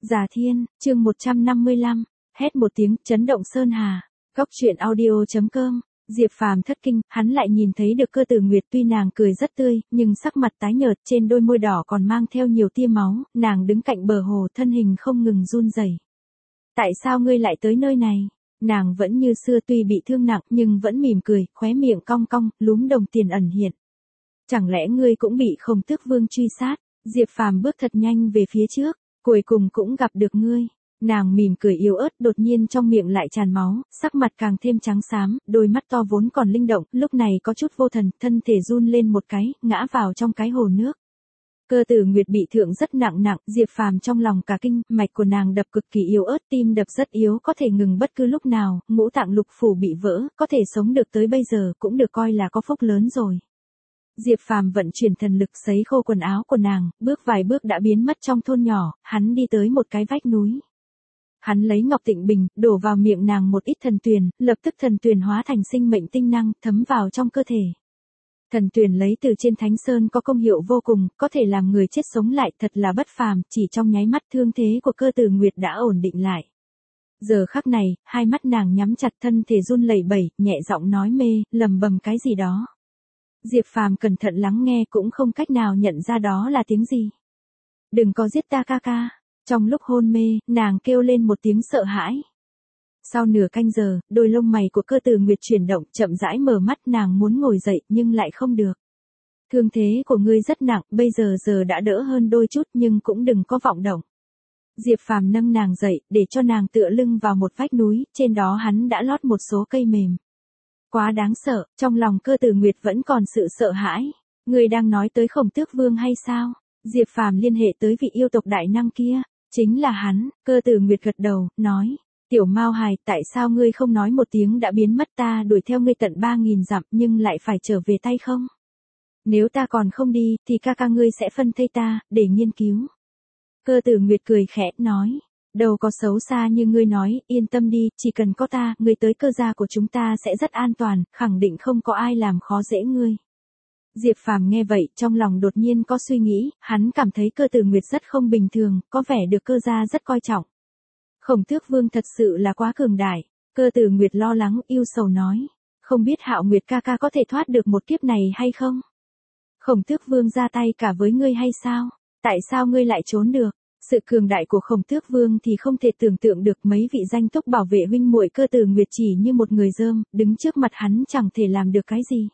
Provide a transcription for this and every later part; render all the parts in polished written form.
Già Thiên, chương 155, hét một tiếng, chấn động sơn hà. Góc truyện audio.com, Diệp Phàm thất kinh, hắn lại nhìn thấy được Cơ Tử Nguyệt, tuy nàng cười rất tươi, nhưng sắc mặt tái nhợt, trên đôi môi đỏ còn mang theo nhiều tia máu, nàng đứng cạnh bờ hồ, thân hình không ngừng run rẩy. Tại sao ngươi lại tới nơi này? Nàng vẫn như xưa, tuy bị thương nặng nhưng vẫn mỉm cười, khóe miệng cong cong, lúm đồng tiền ẩn hiện. Chẳng lẽ ngươi cũng bị Khổng Tước Vương truy sát? Diệp Phàm bước thật nhanh về phía trước, cuối cùng cũng gặp được ngươi. Nàng mỉm cười yếu ớt, đột nhiên trong miệng lại tràn máu, sắc mặt càng thêm trắng xám, đôi mắt to vốn còn linh động, lúc này có chút vô thần, thân thể run lên một cái, ngã vào trong cái hồ nước. Cơ Tử Nguyệt bị thương rất nặng, Diệp Phàm trong lòng cả kinh, mạch của nàng đập cực kỳ yếu ớt, tim đập rất yếu, có thể ngừng bất cứ lúc nào, ngũ tạng lục phủ bị vỡ, có thể sống được tới bây giờ cũng được coi là có phúc lớn rồi. Diệp Phàm vận chuyển thần lực sấy khô quần áo của nàng, bước vài bước đã biến mất trong thôn nhỏ, hắn đi tới một cái vách núi. Hắn lấy ngọc tịnh bình, đổ vào miệng nàng một ít thần tuyền, lập tức thần tuyền hóa thành sinh mệnh tinh năng, thấm vào trong cơ thể. Thần tuyền lấy từ trên Thánh Sơn có công hiệu vô cùng, có thể làm người chết sống lại, thật là bất phàm, chỉ trong nháy mắt thương thế của Cơ Tử Nguyệt đã ổn định lại. Giờ khắc này, hai mắt nàng nhắm chặt, thân thể run lẩy bẩy, nhẹ giọng nói mê, lầm bầm cái gì đó. Diệp Phàm cẩn thận lắng nghe cũng không cách nào nhận ra đó là tiếng gì. Đừng có giết ta ca ca. Trong lúc hôn mê, nàng kêu lên một tiếng sợ hãi. Sau nửa canh giờ, đôi lông mày của Cơ Tử Nguyệt chuyển động, chậm rãi mở mắt, nàng muốn ngồi dậy nhưng lại không được. Thương thế của ngươi rất nặng, bây giờ đã đỡ hơn đôi chút nhưng cũng đừng có vọng động. Diệp Phàm nâng nàng dậy, để cho nàng tựa lưng vào một vách núi, trên đó hắn đã lót một số cây mềm. Quá đáng sợ, trong lòng Cơ Tử Nguyệt vẫn còn sự sợ hãi. Ngươi đang nói tới Khổng Tước Vương hay sao? Diệp Phàm liên hệ tới vị yêu tộc đại năng kia. Chính là hắn. Cơ Tử Nguyệt gật đầu, nói. Tiểu Mao Hài, tại sao ngươi không nói một tiếng đã biến mất, ta đuổi theo ngươi tận 3.000 dặm nhưng lại phải trở về tay không? Nếu ta còn không đi, thì ca ca ngươi sẽ phân thây ta, để nghiên cứu. Cơ Tử Nguyệt cười khẽ, nói. Đâu có xấu xa như ngươi nói, yên tâm đi, chỉ cần có ta, ngươi tới Cơ gia của chúng ta sẽ rất an toàn, khẳng định không có ai làm khó dễ ngươi. Diệp Phàm nghe vậy, trong lòng đột nhiên có suy nghĩ, hắn cảm thấy Cơ Tử Nguyệt rất không bình thường, có vẻ được Cơ gia rất coi trọng. Khổng Tước Vương thật sự là quá cường đại. Cơ Tử Nguyệt lo lắng, ưu sầu nói. Không biết Hạo Nguyệt ca ca có thể thoát được một kiếp này hay không? Khổng Tước Vương ra tay cả với ngươi hay sao? Tại sao ngươi lại trốn được? Sự cường đại của Khổng Tước Vương thì không thể tưởng tượng được, mấy vị danh túc bảo vệ huynh muội Cơ Tử Nguyệt chỉ như một người dơm, đứng trước mặt hắn chẳng thể làm được cái gì.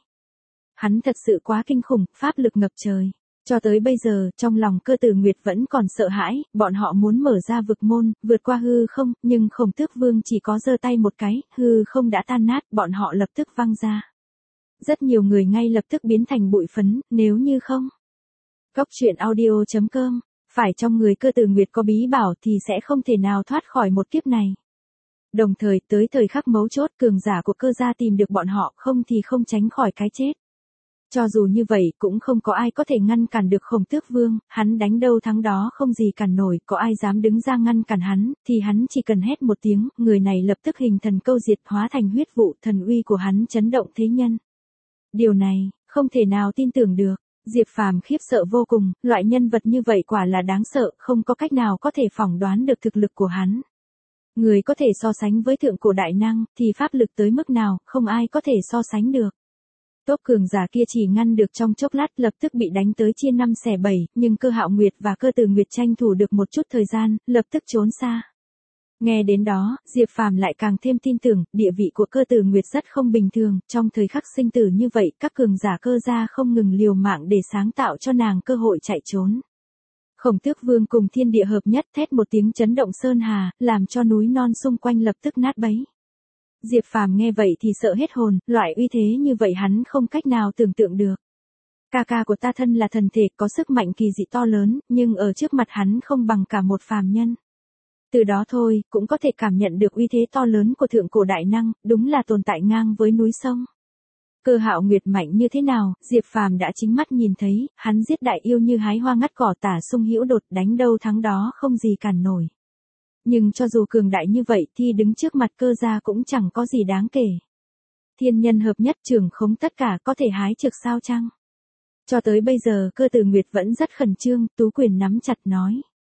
Hắn thật sự quá kinh khủng, pháp lực ngập trời. Cho tới bây giờ, trong lòng Cơ Tử Nguyệt vẫn còn sợ hãi, bọn họ muốn mở ra vực môn, vượt qua hư không, nhưng Khổng Tước Vương chỉ có giơ tay một cái, hư không đã tan nát, bọn họ lập tức văng ra. Rất nhiều người ngay lập tức biến thành bụi phấn, nếu như không. Góc truyện audio.com, phải trong người Cơ Tử Nguyệt có bí bảo thì sẽ không thể nào thoát khỏi một kiếp này. Đồng thời, tới thời khắc mấu chốt, cường giả của Cơ gia tìm được bọn họ, không thì không tránh khỏi cái chết. Cho dù như vậy cũng không có ai có thể ngăn cản được Khổng Tước Vương, hắn đánh đâu thắng đó không gì cản nổi, có ai dám đứng ra ngăn cản hắn, thì hắn chỉ cần hét một tiếng, người này lập tức hình thần câu diệt, hóa thành huyết vụ, thần uy của hắn chấn động thế nhân. Điều này, không thể nào tin tưởng được. Diệp Phàm khiếp sợ vô cùng, loại nhân vật như vậy quả là đáng sợ, không có cách nào có thể phỏng đoán được thực lực của hắn. Người có thể so sánh với thượng cổ đại năng, thì pháp lực tới mức nào, không ai có thể so sánh được. Tốp cường giả kia chỉ ngăn được trong chốc lát, lập tức bị đánh tới chia 5 xẻ 7, nhưng Cơ Hạo Nguyệt và Cơ Tử Nguyệt tranh thủ được một chút thời gian, lập tức trốn xa. Nghe đến đó, Diệp Phàm lại càng thêm tin tưởng, địa vị của Cơ Tử Nguyệt rất không bình thường, trong thời khắc sinh tử như vậy, các cường giả Cơ gia không ngừng liều mạng để sáng tạo cho nàng cơ hội chạy trốn. Khổng Tước Vương cùng thiên địa hợp nhất, thét một tiếng chấn động sơn hà, làm cho núi non xung quanh lập tức nát bấy. Diệp Phàm nghe vậy thì sợ hết hồn, loại uy thế như vậy hắn không cách nào tưởng tượng được. Ca ca của ta thân là thần thể, có sức mạnh kỳ dị to lớn, nhưng ở trước mặt hắn không bằng cả một phàm nhân. Từ đó thôi, cũng có thể cảm nhận được uy thế to lớn của thượng cổ đại năng, đúng là tồn tại ngang với núi sông. Cơ Hạo Nguyệt mạnh như thế nào, Diệp Phàm đã chính mắt nhìn thấy, hắn giết đại yêu như hái hoa ngắt cỏ, tả sung hữu đột, đánh đâu thắng đó không gì cản nổi. Nhưng cho dù cường đại như vậy thì đứng trước mặt Cơ gia cũng chẳng có gì đáng kể. Thiên nhân hợp nhất, trưởng khống tất cả, có thể hái trực sao chăng? Cho tới bây giờ Cơ Tử Nguyệt vẫn rất khẩn trương, tú quyền nắm chặt nói.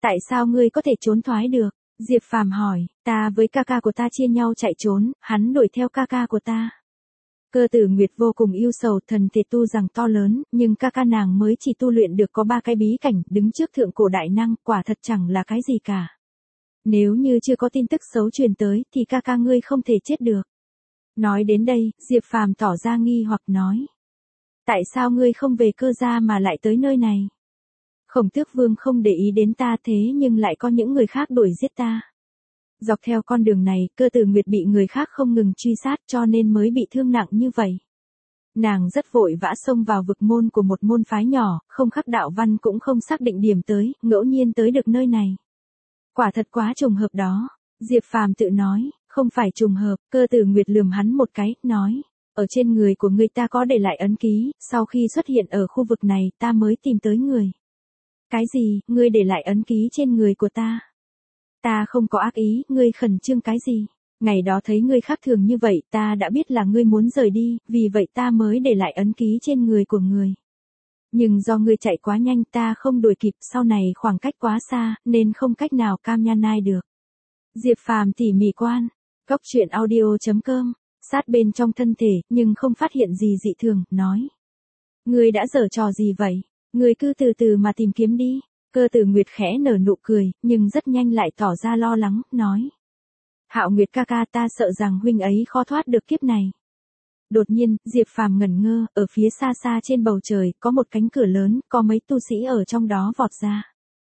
Tại sao ngươi có thể trốn thoái được? Diệp Phàm hỏi, ta với ca ca của ta chia nhau chạy trốn, hắn đuổi theo ca ca của ta. Cơ Tử Nguyệt vô cùng yêu sầu, thần thể tu rằng to lớn, nhưng ca ca nàng mới chỉ tu luyện được có 3 cái bí cảnh, đứng trước thượng cổ đại năng, quả thật chẳng là cái gì cả. Nếu như chưa có tin tức xấu truyền tới, thì ca ca ngươi không thể chết được. Nói đến đây, Diệp Phàm tỏ ra nghi hoặc nói. Tại sao ngươi không về Cơ gia mà lại tới nơi này? Khổng Tước Vương không để ý đến ta thế nhưng lại có những người khác đuổi giết ta. Dọc theo con đường này, Cơ Tử Nguyệt bị người khác không ngừng truy sát cho nên mới bị thương nặng như vậy. Nàng rất vội vã xông vào vực môn của một môn phái nhỏ, không khắc đạo văn cũng không xác định điểm tới, ngẫu nhiên tới được nơi này. Quả thật quá trùng hợp đó. Diệp Phàm tự nói, không phải trùng hợp. Cơ Tử Nguyệt lườm hắn một cái, nói. Ở trên người của ngươi ta có để lại ấn ký, sau khi xuất hiện ở khu vực này ta mới tìm tới người. Cái gì, ngươi để lại ấn ký trên người của ta? Ta không có ác ý, ngươi khẩn trương cái gì? Ngày đó thấy ngươi khác thường như vậy, ta đã biết là ngươi muốn rời đi, vì vậy ta mới để lại ấn ký trên người của ngươi. Nhưng do ngươi chạy quá nhanh ta không đuổi kịp, sau này khoảng cách quá xa, nên không cách nào cam nhan nai được. Diệp Phàm tỉ mỉ quan, Cốc Truyện Audio.com, sát bên trong thân thể, nhưng không phát hiện gì dị thường, nói. Ngươi đã giở trò gì vậy? Ngươi cứ từ từ mà tìm kiếm đi. Cơ Tử Nguyệt khẽ nở nụ cười, nhưng rất nhanh lại tỏ ra lo lắng, nói. Hạo Nguyệt ca ca, ta sợ rằng huynh ấy khó thoát được kiếp này. Đột nhiên, Diệp Phàm ngẩn ngơ, ở phía xa xa trên bầu trời, có một cánh cửa lớn, có mấy tu sĩ ở trong đó vọt ra.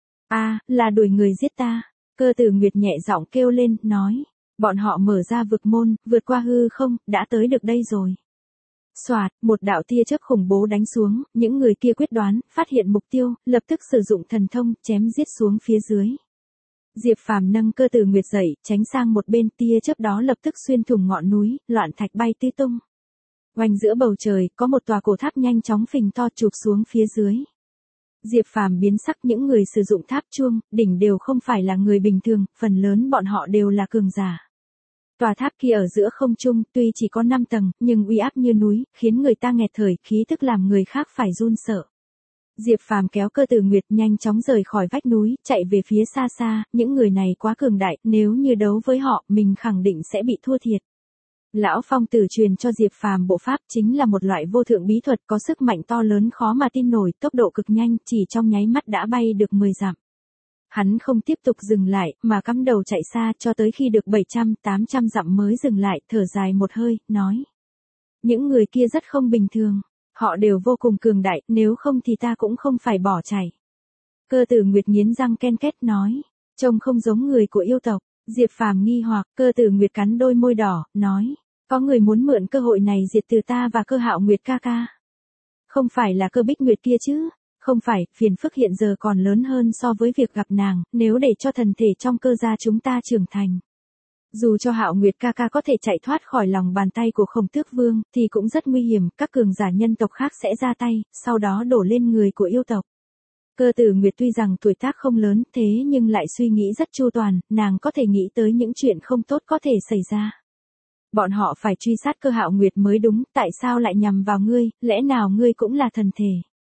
Là đuổi người giết ta. Cơ Tử Nguyệt nhẹ giọng kêu lên, nói. Bọn họ mở ra vực môn, vượt qua hư không, đã tới được đây rồi. Soạt, một đạo tia chớp khủng bố đánh xuống, những người kia quyết đoán, phát hiện mục tiêu, lập tức sử dụng thần thông, chém giết xuống phía dưới. Diệp Phàm nâng Cơ Tử Nguyệt dậy, tránh sang một bên, tia chớp đó lập tức xuyên thủng ngọn núi, loạn thạch bay tứ tung. Oanh giữa bầu trời, có một tòa cổ tháp nhanh chóng phình to chụp xuống phía dưới. Diệp Phàm biến sắc, những người sử dụng tháp chuông, đỉnh đều không phải là người bình thường, phần lớn bọn họ đều là cường giả. Tòa tháp kia ở giữa không trung, tuy chỉ có 5 tầng, nhưng uy áp như núi, khiến người ta nghẹt thở, khí tức làm người khác phải run sợ. Diệp Phàm kéo Cơ Tử Nguyệt nhanh chóng rời khỏi vách núi, chạy về phía xa xa, những người này quá cường đại, nếu như đấu với họ, mình khẳng định sẽ bị thua thiệt. Lão Phong Tử truyền cho Diệp Phàm bộ pháp chính là một loại vô thượng bí thuật có sức mạnh to lớn khó mà tin nổi, tốc độ cực nhanh, chỉ trong nháy mắt đã bay được 10 dặm. Hắn không tiếp tục dừng lại, mà cắm đầu chạy xa cho tới khi được 700-800 dặm mới dừng lại, thở dài một hơi, nói. Những người kia rất không bình thường. Họ đều vô cùng cường đại, nếu không thì ta cũng không phải bỏ chạy. Cơ Tử Nguyệt nghiến răng ken két nói. Trông không giống người của yêu tộc. Diệp Phàm nghi hoặc, Cơ Tử Nguyệt cắn đôi môi đỏ, nói. Có người muốn mượn cơ hội này diệt trừ ta và Cơ Hạo Nguyệt ca ca. Không phải là Cơ Bích Nguyệt kia chứ? Không phải, phiền phức hiện giờ còn lớn hơn so với việc gặp nàng, nếu để cho thần thể trong Cơ gia chúng ta trưởng thành. Dù cho Hạo Nguyệt ca ca có thể chạy thoát khỏi lòng bàn tay của Khổng Tước Vương, thì cũng rất nguy hiểm, các cường giả nhân tộc khác sẽ ra tay, sau đó đổ lên người của yêu tộc. Cơ Tử Nguyệt tuy rằng tuổi tác không lớn, thế nhưng lại suy nghĩ rất chu toàn, nàng có thể nghĩ tới những chuyện không tốt có thể xảy ra. Bọn họ phải truy sát Cơ Hạo Nguyệt mới đúng, tại sao lại nhằm vào ngươi, lẽ nào ngươi cũng là thần thể?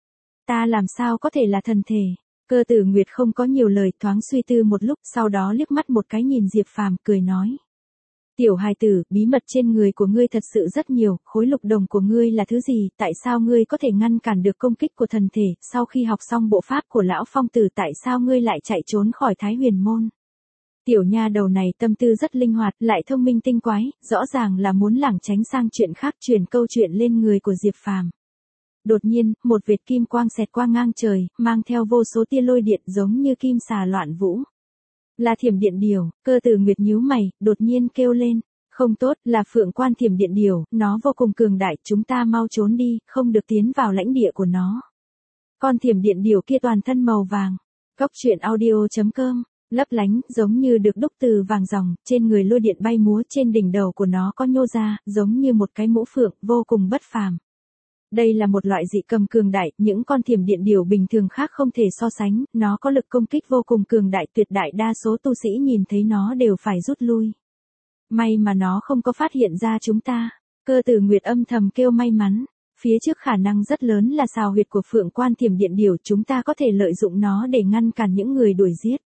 Ta làm sao có thể là thần thể? Cơ Tử Nguyệt không có nhiều lời, thoáng suy tư một lúc, sau đó liếc mắt một cái nhìn Diệp Phàm, cười nói. Tiểu hài tử, bí mật trên người của ngươi thật sự rất nhiều, khối lục đồng của ngươi là thứ gì, tại sao ngươi có thể ngăn cản được công kích của thần thể, sau khi học xong bộ pháp của lão Phong Tử tại sao ngươi lại chạy trốn khỏi Thái Huyền Môn? Tiểu nha đầu này tâm tư rất linh hoạt, lại thông minh tinh quái, rõ ràng là muốn lảng tránh sang chuyện khác, chuyển câu chuyện lên người của Diệp Phàm. Đột nhiên, một vệt kim quang xẹt qua ngang trời, mang theo vô số tia lôi điện giống như kim xà loạn vũ. Là Thiểm Điện Điểu. Cơ Tử Nguyệt nhíu mày, đột nhiên kêu lên. Không tốt, là Phượng Quan Thiểm Điện Điểu, nó vô cùng cường đại, chúng ta mau trốn đi, không được tiến vào lãnh địa của nó. Con Thiểm Điện Điểu kia toàn thân màu vàng. Cốc Truyện Audio.com, lấp lánh, giống như được đúc từ vàng ròng, trên người lôi điện bay múa, trên đỉnh đầu của nó có nhô ra, giống như một cái mũ phượng, vô cùng bất phàm. Đây là một loại dị cầm cường đại, những con Thiểm Điện Điểu bình thường khác không thể so sánh, nó có lực công kích vô cùng cường đại, tuyệt đại đa số tu sĩ nhìn thấy nó đều phải rút lui. May mà nó không có phát hiện ra chúng ta. Cơ Tử Nguyệt âm thầm kêu may mắn. Phía trước khả năng rất lớn là sào huyệt của Phượng Quan Thiểm Điện Điểu, chúng ta có thể lợi dụng nó để ngăn cản những người đuổi giết.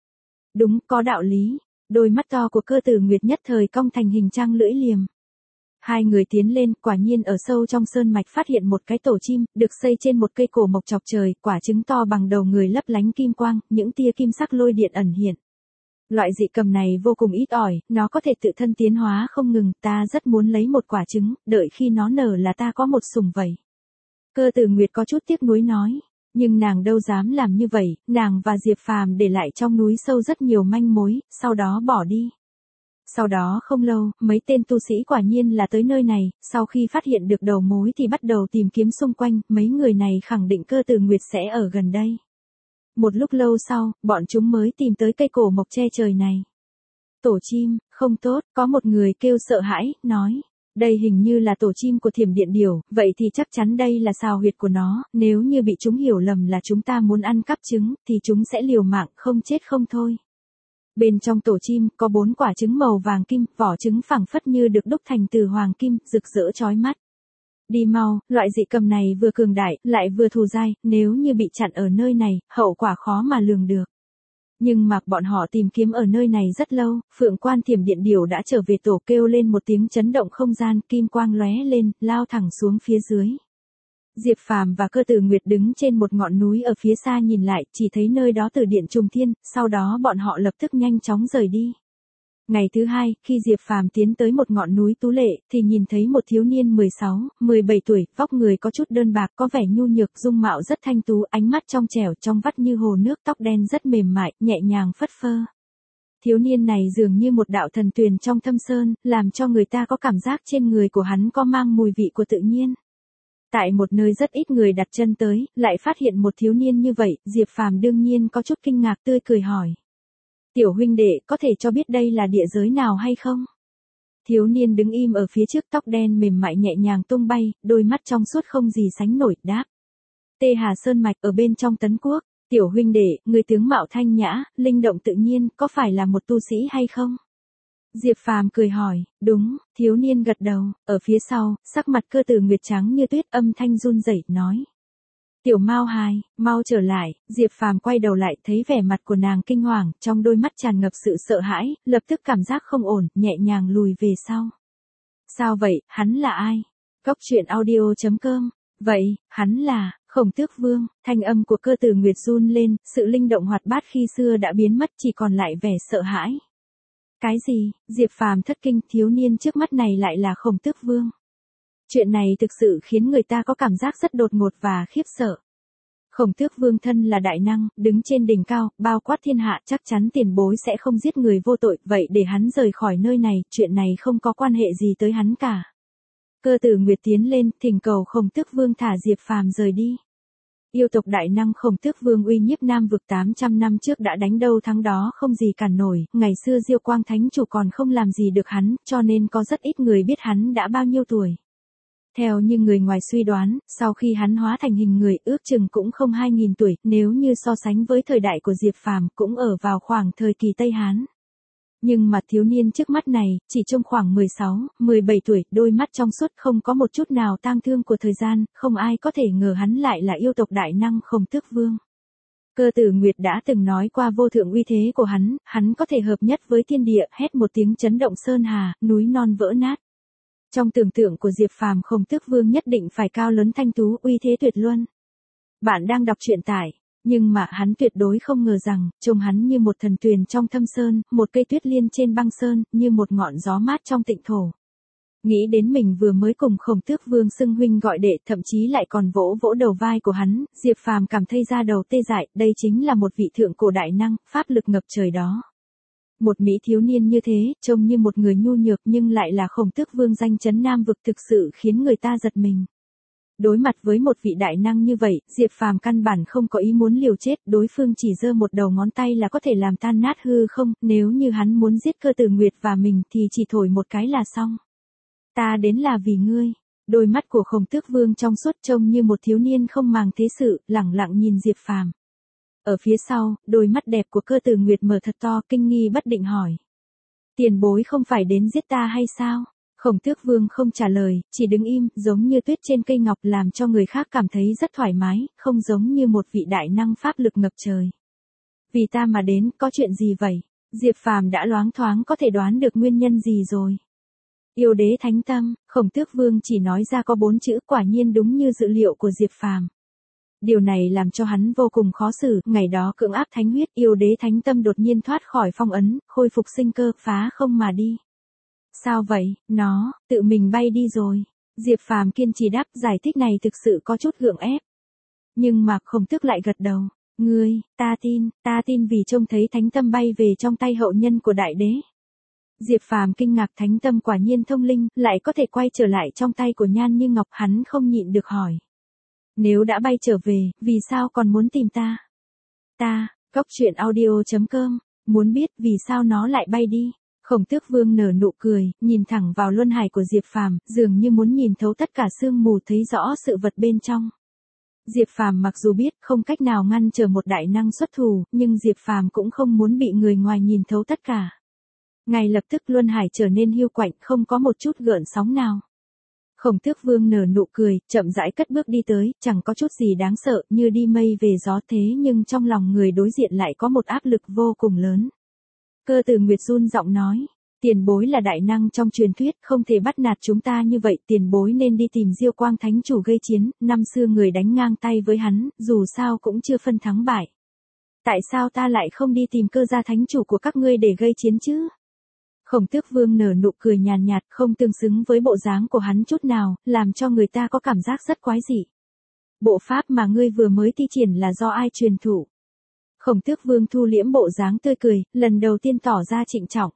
Đúng, có đạo lý. Đôi mắt to của Cơ Tử Nguyệt nhất thời cong thành hình trang lưỡi liềm. Hai người tiến lên, quả nhiên ở sâu trong sơn mạch phát hiện một cái tổ chim, được xây trên một cây cổ mộc chọc trời, quả trứng to bằng đầu người lấp lánh kim quang, những tia kim sắc lôi điện ẩn hiện. Loại dị cầm này vô cùng ít ỏi, nó có thể tự thân tiến hóa không ngừng, ta rất muốn lấy một quả trứng, đợi khi nó nở là ta có một sủng vậy. Cơ Tử Nguyệt có chút tiếc nuối nói, nhưng nàng đâu dám làm như vậy, nàng và Diệp Phàm để lại trong núi sâu rất nhiều manh mối, sau đó bỏ đi. Sau đó không lâu, mấy tên tu sĩ quả nhiên là tới nơi này, sau khi phát hiện được đầu mối thì bắt đầu tìm kiếm xung quanh, mấy người này khẳng định Cơ Tử Nguyệt sẽ ở gần đây. Một lúc lâu sau, bọn chúng mới tìm tới cây cổ mộc che trời này. Tổ chim, không tốt, có một người kêu sợ hãi, nói. Đây hình như là tổ chim của Thiểm Điện Điểu, vậy thì chắc chắn đây là sào huyệt của nó, nếu như bị chúng hiểu lầm là chúng ta muốn ăn cắp trứng, thì chúng sẽ liều mạng, không chết không thôi. Bên trong tổ chim, có 4 quả trứng màu vàng kim, vỏ trứng phẳng phất như được đúc thành từ hoàng kim, rực rỡ chói mắt. Đi mau, loại dị cầm này vừa cường đại, lại vừa thù dai, nếu như bị chặn ở nơi này, hậu quả khó mà lường được. Nhưng mà bọn họ tìm kiếm ở nơi này rất lâu, Phượng Quan Thiểm Điện Điểu đã trở về tổ, kêu lên một tiếng chấn động không gian, kim quang lóe lên, lao thẳng xuống phía dưới. Diệp Phàm và Cơ Tử Nguyệt đứng trên một ngọn núi ở phía xa nhìn lại, chỉ thấy nơi đó tử điện trùng thiên, sau đó bọn họ lập tức nhanh chóng rời đi. Ngày thứ hai, khi Diệp Phàm tiến tới một ngọn núi tú lệ, thì nhìn thấy một thiếu niên 16, 17 tuổi, vóc người có chút đơn bạc, có vẻ nhu nhược, dung mạo rất thanh tú, ánh mắt trong trẻo, trong vắt như hồ nước, tóc đen rất mềm mại, nhẹ nhàng phất phơ. Thiếu niên này dường như một đạo thần tuyền trong thâm sơn, làm cho người ta có cảm giác trên người của hắn có mang mùi vị của tự nhiên. Tại một nơi rất ít người đặt chân tới, lại phát hiện một thiếu niên như vậy, Diệp Phàm đương nhiên có chút kinh ngạc, tươi cười hỏi. Tiểu huynh đệ, có thể cho biết đây là địa giới nào hay không? Thiếu niên đứng im ở phía trước, tóc đen mềm mại nhẹ nhàng tung bay, đôi mắt trong suốt không gì sánh nổi, đáp. Tê Hà Sơn Mạch ở bên trong Tấn Quốc. Tiểu huynh đệ, người tướng mạo thanh nhã, linh động tự nhiên, có phải là một tu sĩ hay không? Diệp Phàm cười hỏi, đúng, thiếu niên gật đầu, ở phía sau, sắc mặt Cơ Tử Nguyệt trắng như tuyết, âm thanh run rẩy nói. Tiểu Mao hài, mau trở lại, Diệp Phàm quay đầu lại, thấy vẻ mặt của nàng kinh hoàng, trong đôi mắt tràn ngập sự sợ hãi, lập tức cảm giác không ổn, nhẹ nhàng lùi về sau. Sao vậy, hắn là ai? Cốc truyện audio.com. Vậy, hắn là Khổng Tước Vương. Thanh âm của Cơ Tử Nguyệt run lên, sự linh động hoạt bát khi xưa đã biến mất, chỉ còn lại vẻ sợ hãi. Cái gì? Diệp Phàm thất kinh, thiếu niên trước mắt này lại là Khổng Tước Vương. Chuyện này thực sự khiến người ta có cảm giác rất đột ngột và khiếp sợ. Khổng Tước Vương thân là đại năng, đứng trên đỉnh cao, bao quát thiên hạ, chắc chắn tiền bối sẽ không giết người vô tội, vậy để hắn rời khỏi nơi này, chuyện này không có quan hệ gì tới hắn cả. Cơ Tử Nguyệt tiến lên, thỉnh cầu Khổng Tước Vương thả Diệp Phàm rời đi. Yêu tộc đại năng Khổng Tước Vương uy nhiếp Nam vực 800 năm trước đã đánh đâu thắng đó không gì cản nổi, ngày xưa Diêu Quang Thánh Chủ còn không làm gì được hắn, cho nên có rất ít người biết hắn đã bao nhiêu tuổi. Theo như người ngoài suy đoán, sau khi hắn hóa thành hình người, ước chừng cũng không 2000 tuổi, nếu như so sánh với thời đại của Diệp Phàm, cũng ở vào khoảng thời kỳ Tây Hán. Nhưng mà thiếu niên trước mắt này, chỉ trông khoảng 16, 17 tuổi, đôi mắt trong suốt, không có một chút nào tang thương của thời gian, không ai có thể ngờ hắn lại là yêu tộc đại năng Khổng Tước Vương. Cơ Tử Nguyệt đã từng nói qua vô thượng uy thế của hắn có thể hợp nhất với thiên địa, hét một tiếng chấn động sơn hà, núi non vỡ nát. Trong tưởng tượng của Diệp Phàm, Khổng Tước Vương nhất định phải cao lớn thanh tú, uy thế tuyệt luân. Bạn đang đọc truyện tại, nhưng mà hắn tuyệt đối không ngờ rằng, trông hắn như một thần tuyền trong thâm sơn, một cây tuyết liên trên băng sơn, như một ngọn gió mát trong tịnh thổ. Nghĩ đến mình vừa mới cùng Khổng Tước Vương xưng huynh gọi đệ, thậm chí lại còn vỗ vỗ đầu vai của hắn, Diệp Phàm cảm thấy da đầu tê dại, đây chính là một vị thượng cổ đại năng, pháp lực ngập trời đó. Một mỹ thiếu niên như thế, trông như một người nhu nhược nhưng lại là Khổng Tước Vương danh chấn Nam vực, thực sự khiến người ta giật mình. Đối mặt với một vị đại năng như vậy, Diệp Phàm căn bản không có ý muốn liều chết, đối phương chỉ giơ một đầu ngón tay là có thể làm tan nát hư không, nếu như hắn muốn giết Cơ Tử Nguyệt và mình thì chỉ thổi một cái là xong. Ta đến là vì ngươi. Đôi mắt của Khổng Tước Vương trong suốt, trông như một thiếu niên không màng thế sự, lẳng lặng nhìn Diệp Phàm. Ở phía sau, đôi mắt đẹp của Cơ Tử Nguyệt mở thật to, kinh nghi bất định hỏi. Tiền bối không phải đến giết ta hay sao? Khổng Tước Vương không trả lời, chỉ đứng im, giống như tuyết trên cây ngọc, làm cho người khác cảm thấy rất thoải mái, không giống như một vị đại năng pháp lực ngập trời. Vì ta mà đến, có chuyện gì vậy? Diệp Phàm đã loáng thoáng có thể đoán được nguyên nhân gì rồi. Yêu đế thánh tâm, Khổng Tước Vương chỉ nói ra có 4 chữ, quả nhiên đúng như dự liệu của Diệp Phàm. Điều này làm cho hắn vô cùng khó xử, ngày đó cưỡng áp thánh huyết, yêu đế thánh tâm đột nhiên thoát khỏi phong ấn, khôi phục sinh cơ, phá không mà đi. Sao vậy, nó, tự mình bay đi rồi. Diệp Phàm kiên trì đáp, giải thích này thực sự có chút gượng ép. Nhưng mà Khổng Tước lại gật đầu. Ngươi, ta tin vì trông thấy thánh tâm bay về trong tay hậu nhân của đại đế. Diệp Phàm kinh ngạc, thánh tâm quả nhiên thông linh, lại có thể quay trở lại trong tay của Nhan Như Ngọc, hắn không nhịn được hỏi. Nếu đã bay trở về, vì sao còn muốn tìm ta? Cóc truyện audio.com, muốn biết vì sao nó lại bay đi. Khổng Tước Vương nở nụ cười, nhìn thẳng vào luân hải của Diệp Phàm, dường như muốn nhìn thấu tất cả sương mù, thấy rõ sự vật bên trong. Diệp Phàm mặc dù biết không cách nào ngăn trở một đại năng xuất thủ, nhưng Diệp Phàm cũng không muốn bị người ngoài nhìn thấu tất cả. Ngay lập tức luân hải trở nên hiu quạnh, không có một chút gợn sóng nào. Khổng Tước Vương nở nụ cười, chậm rãi cất bước đi tới, chẳng có chút gì đáng sợ, như đi mây về gió, thế nhưng trong lòng người đối diện lại có một áp lực vô cùng lớn. Cơ Từ Nguyệt run giọng nói, tiền bối là đại năng trong truyền thuyết, không thể bắt nạt chúng ta như vậy, tiền bối nên đi tìm Diêu Quang Thánh Chủ gây chiến, năm xưa người đánh ngang tay với hắn, dù sao cũng chưa phân thắng bại. Tại sao ta lại không đi tìm Cơ gia thánh chủ của các ngươi để gây chiến chứ? Khổng Tước Vương nở nụ cười nhàn nhạt, không tương xứng với bộ dáng của hắn chút nào, làm cho người ta có cảm giác rất quái dị. Bộ pháp mà ngươi vừa mới thi triển là do ai truyền thụ? Khổng Tước Vương thu liễm bộ dáng tươi cười, lần đầu tiên tỏ ra trịnh trọng.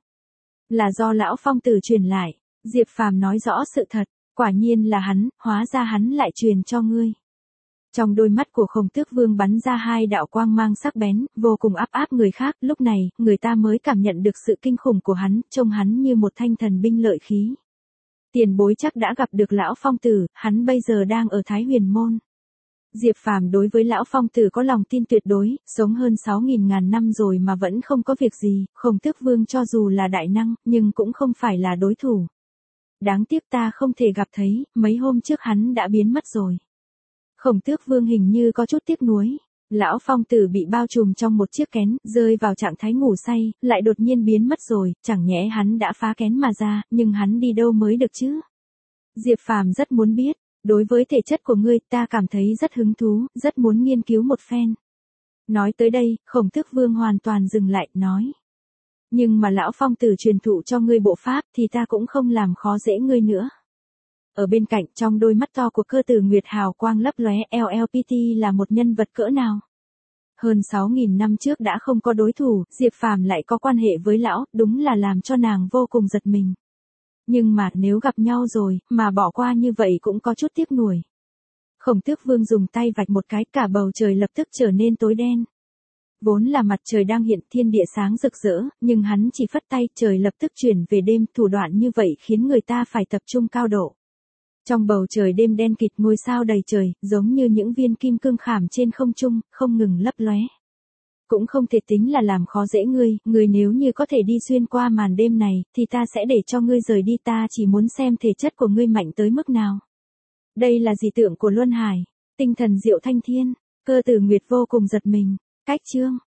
Là do lão phong tử truyền lại. Diệp Phàm nói rõ sự thật, quả nhiên là hắn, hóa ra hắn lại truyền cho ngươi. Trong đôi mắt của Khổng Tước Vương bắn ra hai đạo quang mang sắc bén, vô cùng áp áp người khác, lúc này, người ta mới cảm nhận được sự kinh khủng của hắn, trông hắn như một thanh thần binh lợi khí. Tiền bối chắc đã gặp được lão phong tử, hắn bây giờ đang ở Thái Huyền Môn. Diệp Phàm đối với lão phong tử có lòng tin tuyệt đối, sống hơn 6.000 ngàn năm rồi mà vẫn không có việc gì, Khổng Tước Vương cho dù là đại năng, nhưng cũng không phải là đối thủ. Đáng tiếc ta không thể gặp thấy, mấy hôm trước hắn đã biến mất rồi. Khổng Tước Vương hình như có chút tiếc nuối. Lão phong tử bị bao trùm trong một chiếc kén, rơi vào trạng thái ngủ say, lại đột nhiên biến mất rồi, chẳng nhẽ hắn đã phá kén mà ra, nhưng hắn đi đâu mới được chứ? Diệp Phàm rất muốn biết. Đối với thể chất của ngươi, ta cảm thấy rất hứng thú, rất muốn nghiên cứu một phen. Nói tới đây, Khổng Tước Vương hoàn toàn dừng lại, nói. Nhưng mà lão phong tử truyền thụ cho ngươi bộ pháp thì ta cũng không làm khó dễ ngươi nữa. Ở bên cạnh, trong đôi mắt to của Cơ Từ Nguyệt hào quang lấp lóe, LLPT là một nhân vật cỡ nào? Hơn 6.000 năm trước đã không có đối thủ, Diệp Phàm lại có quan hệ với lão, đúng là làm cho nàng vô cùng giật mình. Nhưng mà nếu gặp nhau rồi, mà bỏ qua như vậy cũng có chút tiếc nuối. Khổng Tước Vương dùng tay vạch một cái, cả bầu trời lập tức trở nên tối đen. Vốn là mặt trời đang hiện, thiên địa sáng rực rỡ, nhưng hắn chỉ phất tay, trời lập tức chuyển về đêm, thủ đoạn như vậy khiến người ta phải tập trung cao độ. Trong bầu trời đêm đen kịt, ngôi sao đầy trời, giống như những viên kim cương khảm trên không trung, không ngừng lấp lóe. Cũng không thể tính là làm khó dễ ngươi nếu như có thể đi xuyên qua màn đêm này, thì ta sẽ để cho ngươi rời đi, ta chỉ muốn xem thể chất của ngươi mạnh tới mức nào. Đây là dị tượng của Luân Hải, tinh thần diệu thanh thiên, Cơ Từ Nguyệt vô cùng giật mình, cách chương.